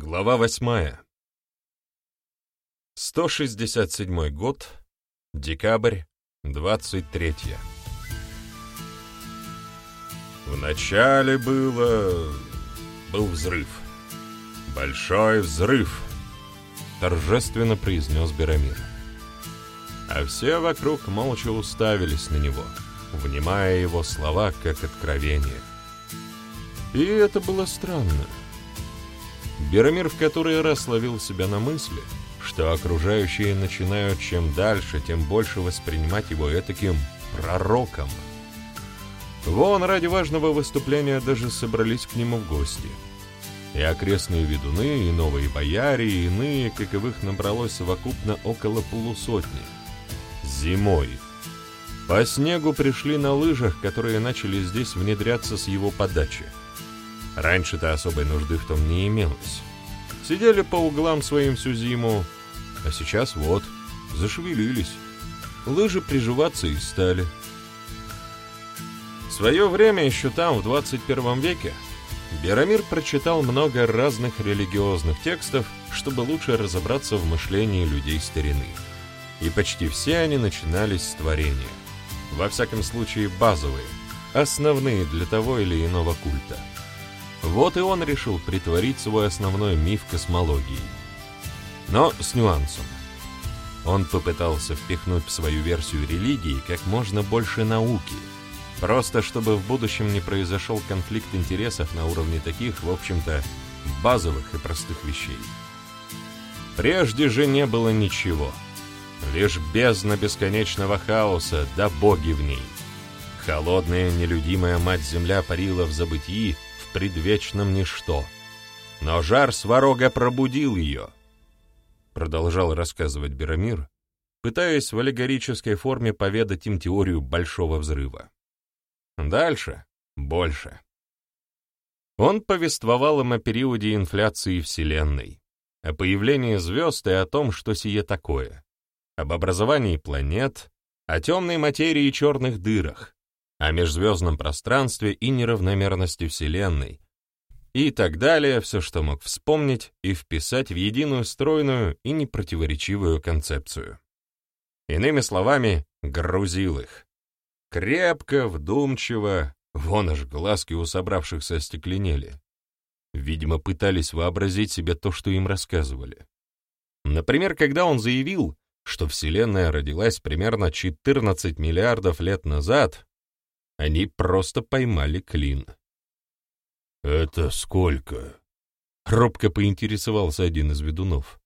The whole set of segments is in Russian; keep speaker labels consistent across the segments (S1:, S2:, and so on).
S1: Глава 8. 167 год, декабрь, 23. Вначале был взрыв. Большой взрыв, торжественно произнес Берамир. А все вокруг молча уставились на него, внимая его слова как откровение. И это было странно. Берамир в который раз ловил себя на мысли, что окружающие начинают чем дальше, тем больше воспринимать его этаким пророком. Вон ради важного выступления даже собрались к нему в гости. И окрестные ведуны, и новые бояре, и иные, каковых набралось совокупно около полусотни. Зимой. По снегу пришли на лыжах, которые начали здесь внедряться с его подачи. Раньше-то особой нужды в том не имелось. Сидели по углам своим всю зиму, а сейчас вот, зашевелились. Лыжи приживаться и стали. В свое время, еще там, в 21 веке, Берамир прочитал много разных религиозных текстов, чтобы лучше разобраться в мышлении людей старины. И почти все они начинались с творения. Во всяком случае, базовые, основные для того или иного культа. Вот и он решил притворить свой основной миф космологией. Но с нюансом. Он попытался впихнуть в свою версию религии как можно больше науки, просто чтобы в будущем не произошел конфликт интересов на уровне таких, в общем-то, базовых и простых вещей. Прежде же не было ничего. Лишь бездна бесконечного хаоса, да боги в ней. Холодная, нелюдимая мать-земля парила в забытии, предвечном ничто. Но жар сварога пробудил ее, продолжал рассказывать Берамир, пытаясь в аллегорической форме поведать им теорию Большого взрыва. Дальше больше. Он повествовал им о периоде инфляции Вселенной, о появлении звезд и о том, что сие такое, об образовании планет, о темной материи и черных дырах, о межзвездном пространстве и неравномерности Вселенной, и так далее, все, что мог вспомнить и вписать в единую стройную и непротиворечивую концепцию. Иными словами, грузил их. Крепко, вдумчиво, вон аж глазки у собравшихся остекленели. Видимо, пытались вообразить себе то, что им рассказывали. Например, когда он заявил, что Вселенная родилась примерно 14 миллиардов лет назад, они просто поймали клин. «Это сколько?» — робко поинтересовался один из ведунов.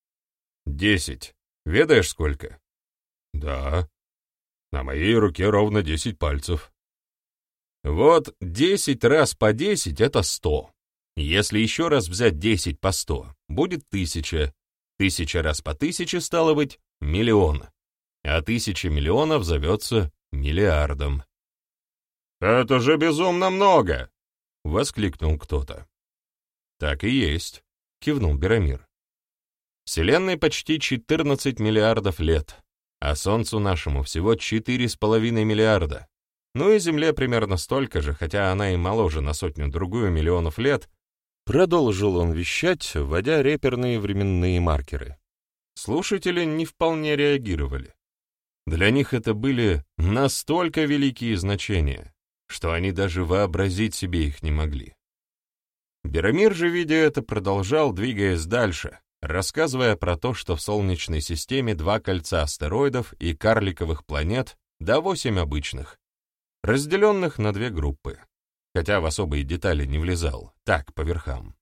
S1: 10. Ведаешь, сколько?» «Да. На моей руке ровно 10 пальцев». «Вот 10 раз по 10 — это 100. Если еще раз взять 10 по 100, будет 1000. 1000 раз по 1000, стало быть, миллион. А 1000 миллионов зовется миллиардом». «Это же безумно много!» — воскликнул кто-то. «Так и есть», — кивнул Берамир. «Вселенной почти 14 миллиардов лет, а Солнцу нашему всего 4,5 миллиарда. Ну и Земле примерно столько же, хотя она и моложе на 100-другую миллионов лет», — продолжил он вещать, вводя реперные временные маркеры. Слушатели не вполне реагировали. Для них это были настолько великие значения, что они даже вообразить себе их не могли. Берамир же, видя это, продолжал, двигаясь дальше, рассказывая про то, что в Солнечной системе 2 кольца астероидов и карликовых планет, да 8 обычных, разделенных на 2 группы, хотя в особые детали не влезал, так, по верхам.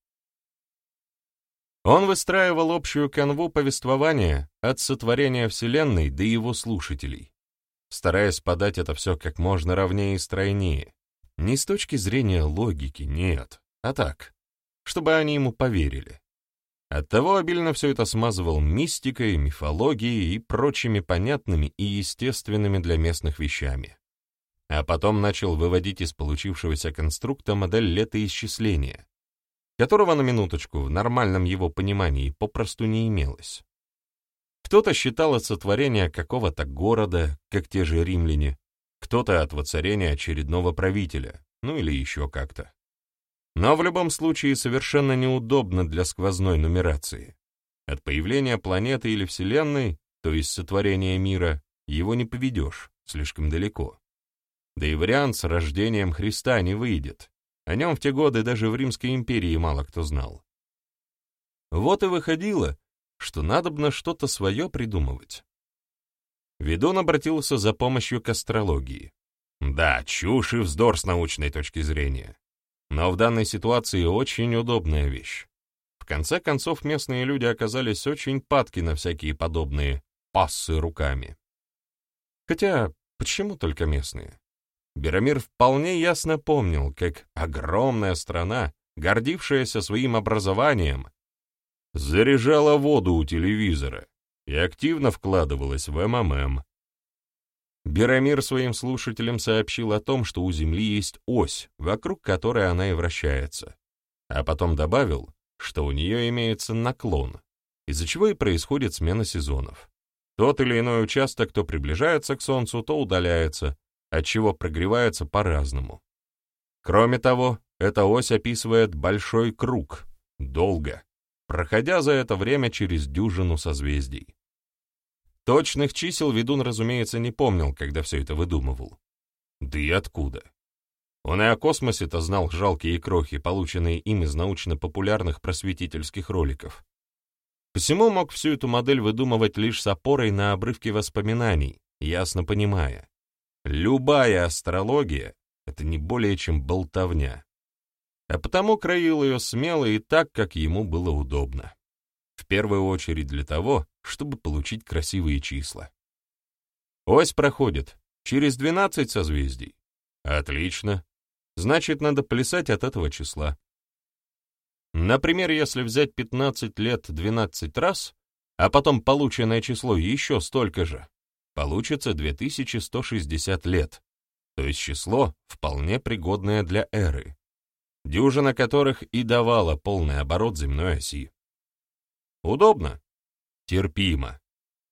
S1: Он выстраивал общую канву повествования от сотворения Вселенной до его слушателей, стараясь подать это все как можно ровнее и стройнее. Не с точки зрения логики, нет, а так, чтобы они ему поверили. Оттого обильно все это смазывал мистикой, мифологией и прочими понятными и естественными для местных вещами. А потом начал выводить из получившегося конструкта модель летоисчисления, которого на минуточку в нормальном его понимании попросту не имелось. Кто-то считал от сотворения какого-то города, как те же римляне, кто-то от воцарения очередного правителя, ну или еще как-то. но в любом случае совершенно неудобно для сквозной нумерации. От появления планеты или Вселенной, то есть сотворения мира, его не поведешь, слишком далеко. Да и вариант с рождением Христа не выйдет. О нем в те годы даже в Римской империи мало кто знал. Вот и выходило, что надобно что-то свое придумывать. Ведун обратился за помощью к астрологии. Да, чушь и вздор с научной точки зрения. Но в данной ситуации очень удобная вещь. В конце концов, местные люди оказались очень падки на всякие подобные пассы руками. Хотя, почему только местные? Беромир вполне ясно помнил, как огромная страна, гордившаяся своим образованием, заряжала воду у телевизора и активно вкладывалась в МММ. Беромир своим слушателям сообщил о том, что у Земли есть ось, вокруг которой она и вращается, а потом добавил, что у нее имеется наклон, из-за чего и происходит смена сезонов. Тот или иной участок то приближается к Солнцу, то удаляется, отчего прогревается по-разному. Кроме того, эта ось описывает большой круг, долго, проходя за это время через дюжину созвездий. Точных чисел ведун, разумеется, не помнил, когда все это выдумывал. Да и откуда? Он и о космосе-то знал жалкие крохи, полученные им из научно-популярных просветительских роликов. Посему мог всю эту модель выдумывать лишь с опорой на обрывки воспоминаний, ясно понимая. Любая астрология — это не более чем болтовня. А потому краил ее смело и так, как ему было удобно. В первую очередь для того, чтобы получить красивые числа. Ось проходит через 12 созвездий. Отлично. Значит, надо плясать от этого числа. Например, если взять 15 лет 12 раз, а потом полученное число еще столько же, получится 2160 лет, то есть число, вполне пригодное для эры, дюжина которых и давала полный оборот земной оси. Удобно? Терпимо.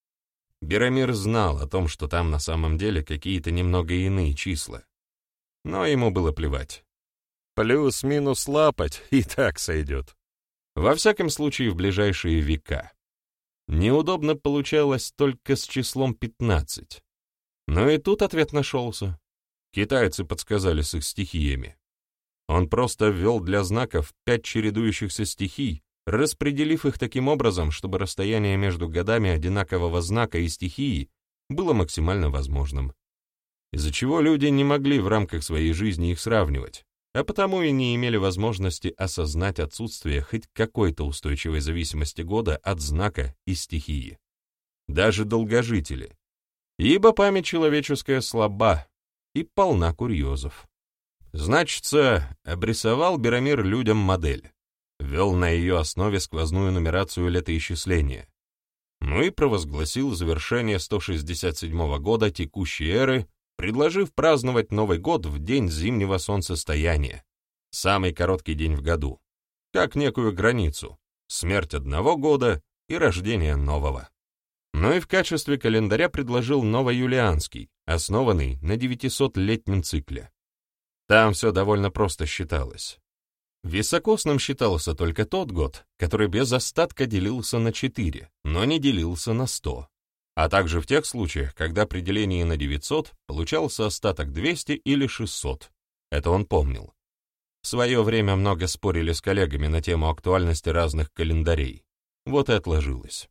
S1: Беромир знал о том, что там на самом деле какие-то немного иные числа, но ему было плевать. Плюс-минус лапать и так сойдет. Во всяком случае, в ближайшие века. Неудобно получалось только с числом 15. Но и тут ответ нашелся. Китайцы подсказали с их стихиями. Он просто ввел для знаков 5 чередующихся стихий, распределив их таким образом, чтобы расстояние между годами одинакового знака и стихии было максимально возможным. Из-за чего люди не могли в рамках своей жизни их сравнивать, а потому и не имели возможности осознать отсутствие хоть какой-то устойчивой зависимости года от знака и стихии. Даже долгожители. Ибо память человеческая слаба и полна курьезов. Значится, обрисовал Беромир людям модель, ввел на ее основе сквозную нумерацию летоисчисления, ну и провозгласил завершение 167 года текущей эры, предложив праздновать Новый год в день зимнего солнцестояния, самый короткий день в году, как некую границу, смерть одного года и рождение нового. Ну и в качестве календаря предложил новоюлианский, основанный на 900-летнем цикле. Там все довольно просто считалось. Високосным считался только тот год, который без остатка делился на 4, но не делился на 100, а также в тех случаях, когда при делении на 900 получался остаток 200 или 600. Это он помнил. В свое время много спорили с коллегами на тему актуальности разных календарей. Вот и отложилось.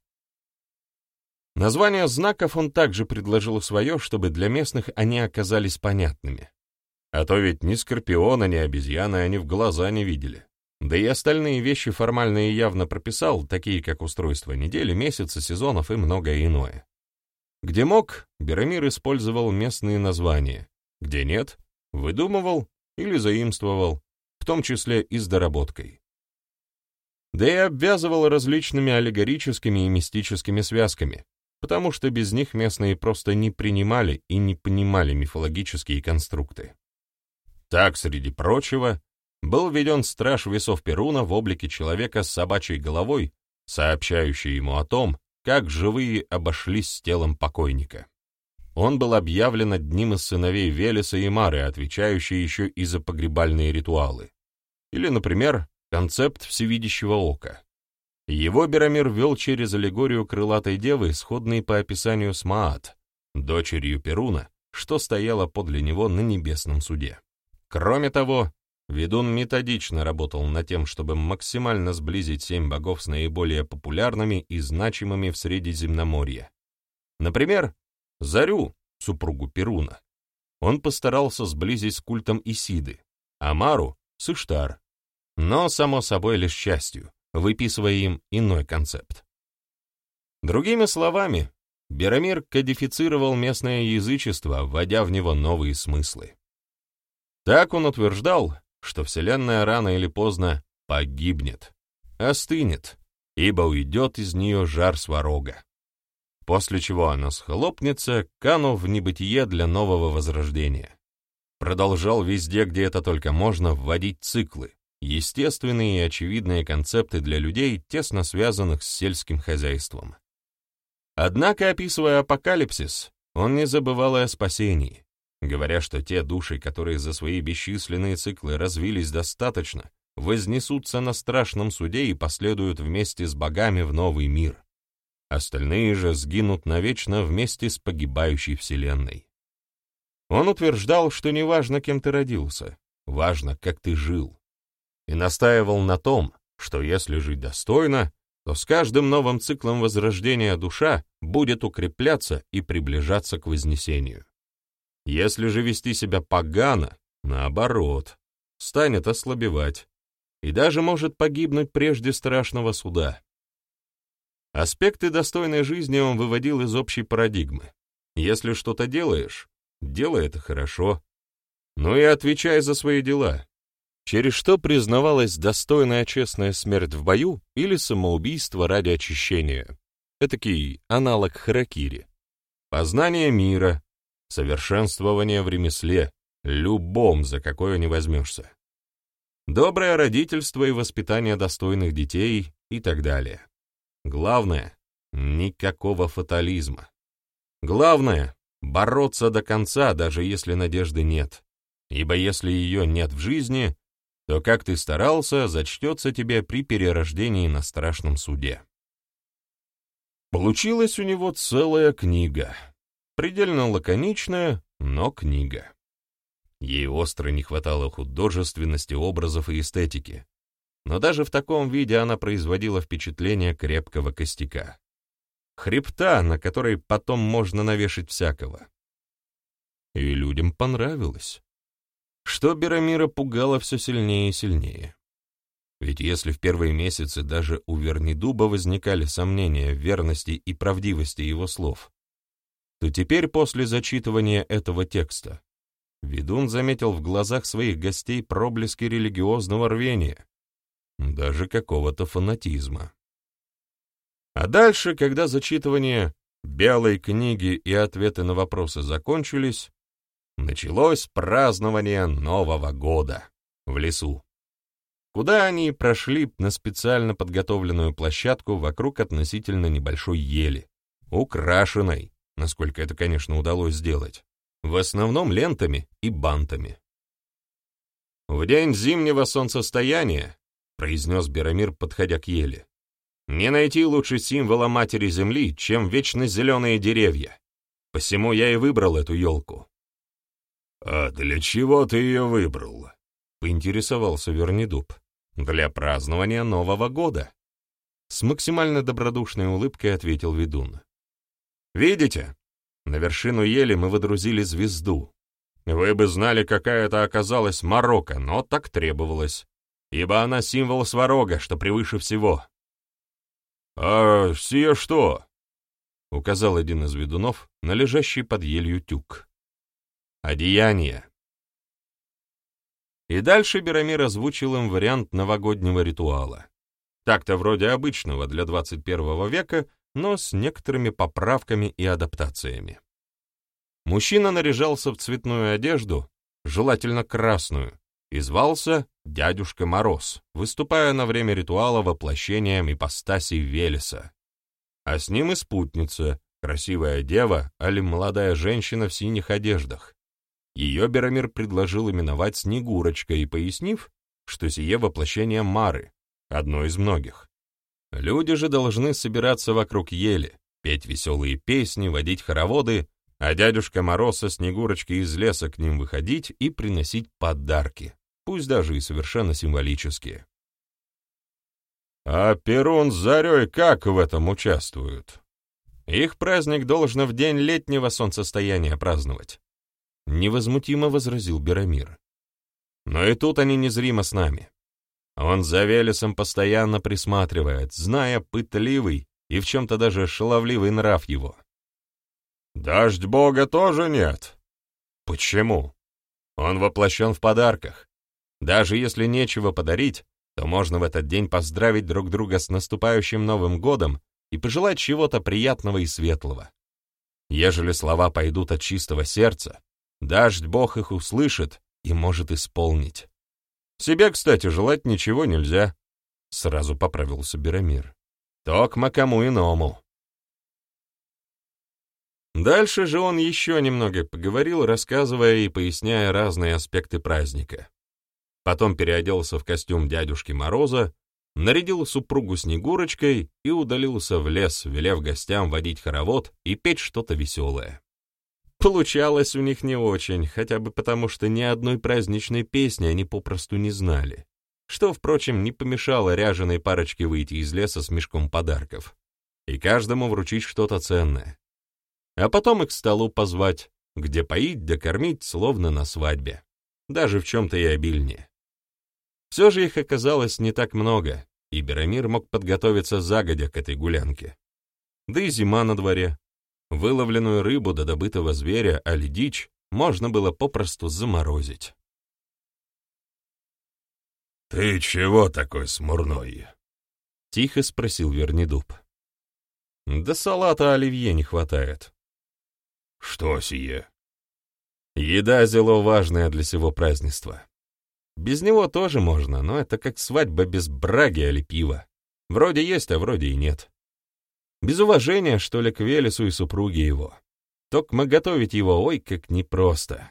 S1: Название знаков он также предложил свое, чтобы для местных они оказались понятными. А то ведь ни скорпиона, ни обезьяны они в глаза не видели. Да и остальные вещи формально и явно прописал, такие как устройство недели, месяца, сезонов и многое иное. Где мог, Беромир использовал местные названия, где нет, выдумывал или заимствовал, в том числе и с доработкой. Да и обвязывал различными аллегорическими и мистическими связками, потому что без них местные просто не принимали и не понимали мифологические конструкты. Так, среди прочего, был введен страж весов Перуна в облике человека с собачьей головой, сообщающий ему о том, как живые обошлись с телом покойника. Он был объявлен одним из сыновей Велеса и Мары, отвечающий еще и за погребальные ритуалы. Или, например, концепт всевидящего ока. Его Беромир ввел через аллегорию крылатой девы, сходной по описанию с Маат, дочерью Перуна, что стояла подле него на небесном суде. Кроме того, ведун методично работал над тем, чтобы максимально сблизить 7 богов с наиболее популярными и значимыми в Средиземноморье. Например, Зарю, супругу Перуна, он постарался сблизить с культом Исиды, а Мару — с Иштар, но, само собой, лишь частью, выписывая им иной концепт. Другими словами, Беромир кодифицировал местное язычество, вводя в него новые смыслы. Так он утверждал, что Вселенная рано или поздно погибнет, остынет, ибо уйдет из нее жар сварога, после чего она схлопнется, канув в небытие для нового возрождения. Продолжал везде, где это только можно, вводить циклы, естественные и очевидные концепты для людей, тесно связанных с сельским хозяйством. Однако, описывая апокалипсис, он не забывал и о спасении, говоря, что те души, которые за свои бесчисленные циклы развились достаточно, вознесутся на страшном суде и последуют вместе с богами в новый мир. Остальные же сгинут навечно вместе с погибающей вселенной. Он утверждал, что не важно, кем ты родился, важно, как ты жил, и настаивал на том, что если жить достойно, то с каждым новым циклом возрождения душа будет укрепляться и приближаться к вознесению. Если же вести себя погано, наоборот, станет ослабевать и даже может погибнуть прежде страшного суда. Аспекты достойной жизни он выводил из общей парадигмы. Если что-то делаешь, делай это хорошо, но и отвечай за свои дела, через что признавалась достойная честная смерть в бою или самоубийство ради очищения, этакий аналог харакири, познание мира, совершенствование в ремесле, любом, за какое не возьмешься, доброе родительство и воспитание достойных детей и так далее. Главное — никакого фатализма. Главное — бороться до конца, даже если надежды нет, ибо если ее нет в жизни, то, как ты старался, зачтется тебе при перерождении на страшном суде. Получилась у него целая книга, предельно лаконичная, но книга. Ей остро не хватало художественности, образов и эстетики, но даже в таком виде она производила впечатление крепкого костяка. Хребта, на который потом можно навешать всякого. И людям понравилось. Что Беромира пугало все сильнее и сильнее. Ведь если в первые месяцы даже у Вернидуба возникали сомнения в верности и правдивости его слов, то теперь после зачитывания этого текста ведун заметил в глазах своих гостей проблески религиозного рвения, даже какого-то фанатизма. А дальше, когда зачитывание белой книги и ответы на вопросы закончились, началось празднование Нового года в лесу, куда они прошли на специально подготовленную площадку вокруг относительно небольшой ели, украшенной, насколько это, конечно, удалось сделать, в основном лентами и бантами. «В день зимнего солнцестояния», — произнес Беромир, подходя к ели, «не найти лучше символа Матери Земли, чем вечно зеленые деревья. Посему я и выбрал эту елку». «А для чего ты ее выбрал?» — поинтересовался Вернидуб. «Для празднования Нового года», — с максимально добродушной улыбкой ответил ведун. «Видите, на вершину ели мы водрузили звезду. Вы бы знали, какая это оказалась морока, но так требовалось, ибо она символ сварога, что превыше всего». «А сие что?» — указал один из ведунов на лежащий под елью тюк. «Одеяние». И дальше Беромир озвучил им вариант новогоднего ритуала. Так-то вроде обычного для 21 века, но с некоторыми поправками и адаптациями. Мужчина наряжался в цветную одежду, желательно красную, и звался Дядюшка Мороз, выступая на время ритуала воплощением ипостаси Велеса. А с ним и спутница, красивая дева, али молодая женщина в синих одеждах. Ее Беромир предложил именовать Снегурочкой, пояснив, что сие воплощение Мары, одно из многих. Люди же должны собираться вокруг ели, петь веселые песни, водить хороводы, а Дядюшка Мороз со Снегурочкой из леса к ним выходить и приносить подарки, пусть даже и совершенно символические. А Перун с Зарей как в этом участвуют? Их праздник должно в день летнего солнцестояния праздновать, — невозмутимо возразил Берамир. Но и тут они незримо с нами. Он за Велесом постоянно присматривает, зная пытливый и в чем-то даже шаловливый нрав его. Дождь Бога тоже нет. Почему? Он воплощен в подарках. Даже если нечего подарить, то можно в этот день поздравить друг друга с наступающим Новым годом и пожелать чего-то приятного и светлого. Ежели слова пойдут от чистого сердца, дождь Бог их услышит и может исполнить. Себе, кстати, желать ничего нельзя, — сразу поправился Берамир. Токма кому иному. Дальше же он еще немного поговорил, рассказывая и поясняя разные аспекты праздника. Потом переоделся в костюм Дядюшки Мороза, нарядил супругу Снегурочкой и удалился в лес, велев гостям водить хоровод и петь что-то веселое. Получалось у них не очень, хотя бы потому, что ни одной праздничной песни они попросту не знали, что, впрочем, не помешало ряженой парочке выйти из леса с мешком подарков и каждому вручить что-то ценное, а потом их к столу позвать, где поить да кормить, словно на свадьбе, даже в чем-то и обильнее. Все же их оказалось не так много, и Берамир мог подготовиться загодя к этой гулянке. Да и зима на дворе. Выловленную рыбу до добытого зверя, али дичь, можно было попросту заморозить. «Ты чего такой смурной?» — тихо спросил Вернидуб. «Да салата оливье не хватает». «Что сие?» «Еда зело важная для сего празднества. Без него тоже можно, но это как свадьба без браги али пива. Вроде есть, а вроде и нет. Без уважения, что ли, к Велесу и супруге его. Токмо готовить его, ой, как непросто».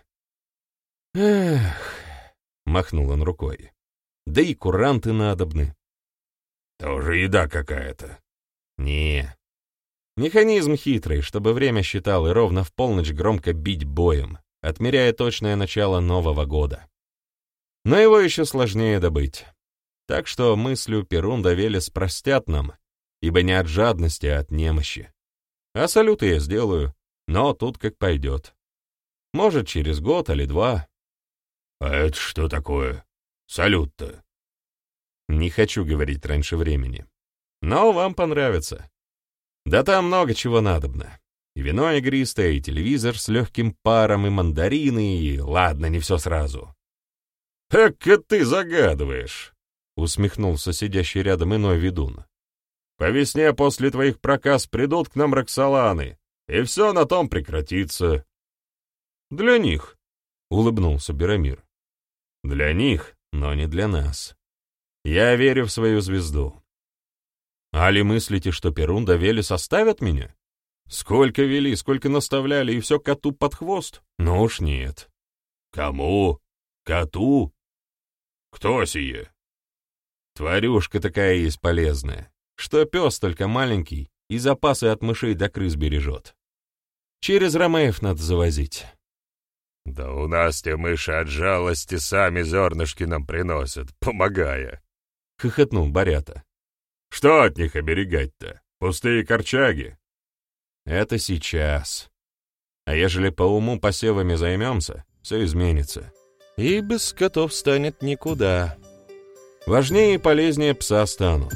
S1: «Эх», — махнул он рукой, — «да и куранты надобны». «Тоже еда какая-то». «Не. Механизм хитрый, чтобы время считал и ровно в полночь громко бить боем, отмеряя точное начало Нового года. Но его еще сложнее добыть. Так что мыслью Перун да Велес простят нам, ибо не от жадности, а от немощи. А салюты я сделаю, но тут как пойдет. Может, через год или два». «А это что такое? Салют-то?» «Не хочу говорить раньше времени. Но вам понравится. Да там много чего надобно. И вино игристое, и телевизор с легким паром, и мандарины, и... Ладно, не все сразу». «Эка ты загадываешь», — усмехнулся сидящий рядом иной ведун. «По весне после твоих проказ придут к нам Роксоланы, и все на том прекратится». «Для них», — улыбнулся Берамир. «Для них, но не для нас. Я верю в свою звезду. Али мыслите, что Перун да Велес оставят меня? Сколько вели, сколько наставляли, и все коту под хвост? Ну уж нет». «Кому? Коту? Кто сие?» «Тварюшка такая есть полезная, что пес только маленький и запасы от мышей до крыс бережет. Через Ромеев надо завозить». «Да у нас те мыши от жалости сами зернышки нам приносят, помогая», — хохотнул Борята. «Что от них оберегать-то? Пустые корчаги?» «Это сейчас. А ежели по уму посевами займемся, все изменится. И без котов станет никуда. Важнее и полезнее пса станут».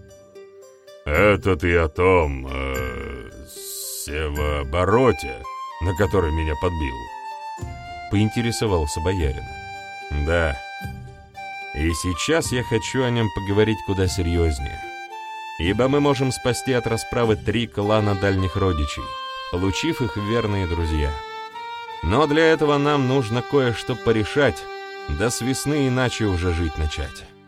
S1: «Это ты о том, севообороте, на который меня подбил?» — поинтересовался боярин. «Да. И сейчас я хочу о нем поговорить куда серьезнее. Ибо мы можем спасти от расправы 3 клана дальних родичей, получив их в верные друзья. Но для этого нам нужно кое-что порешать, да с весны иначе уже жить начать».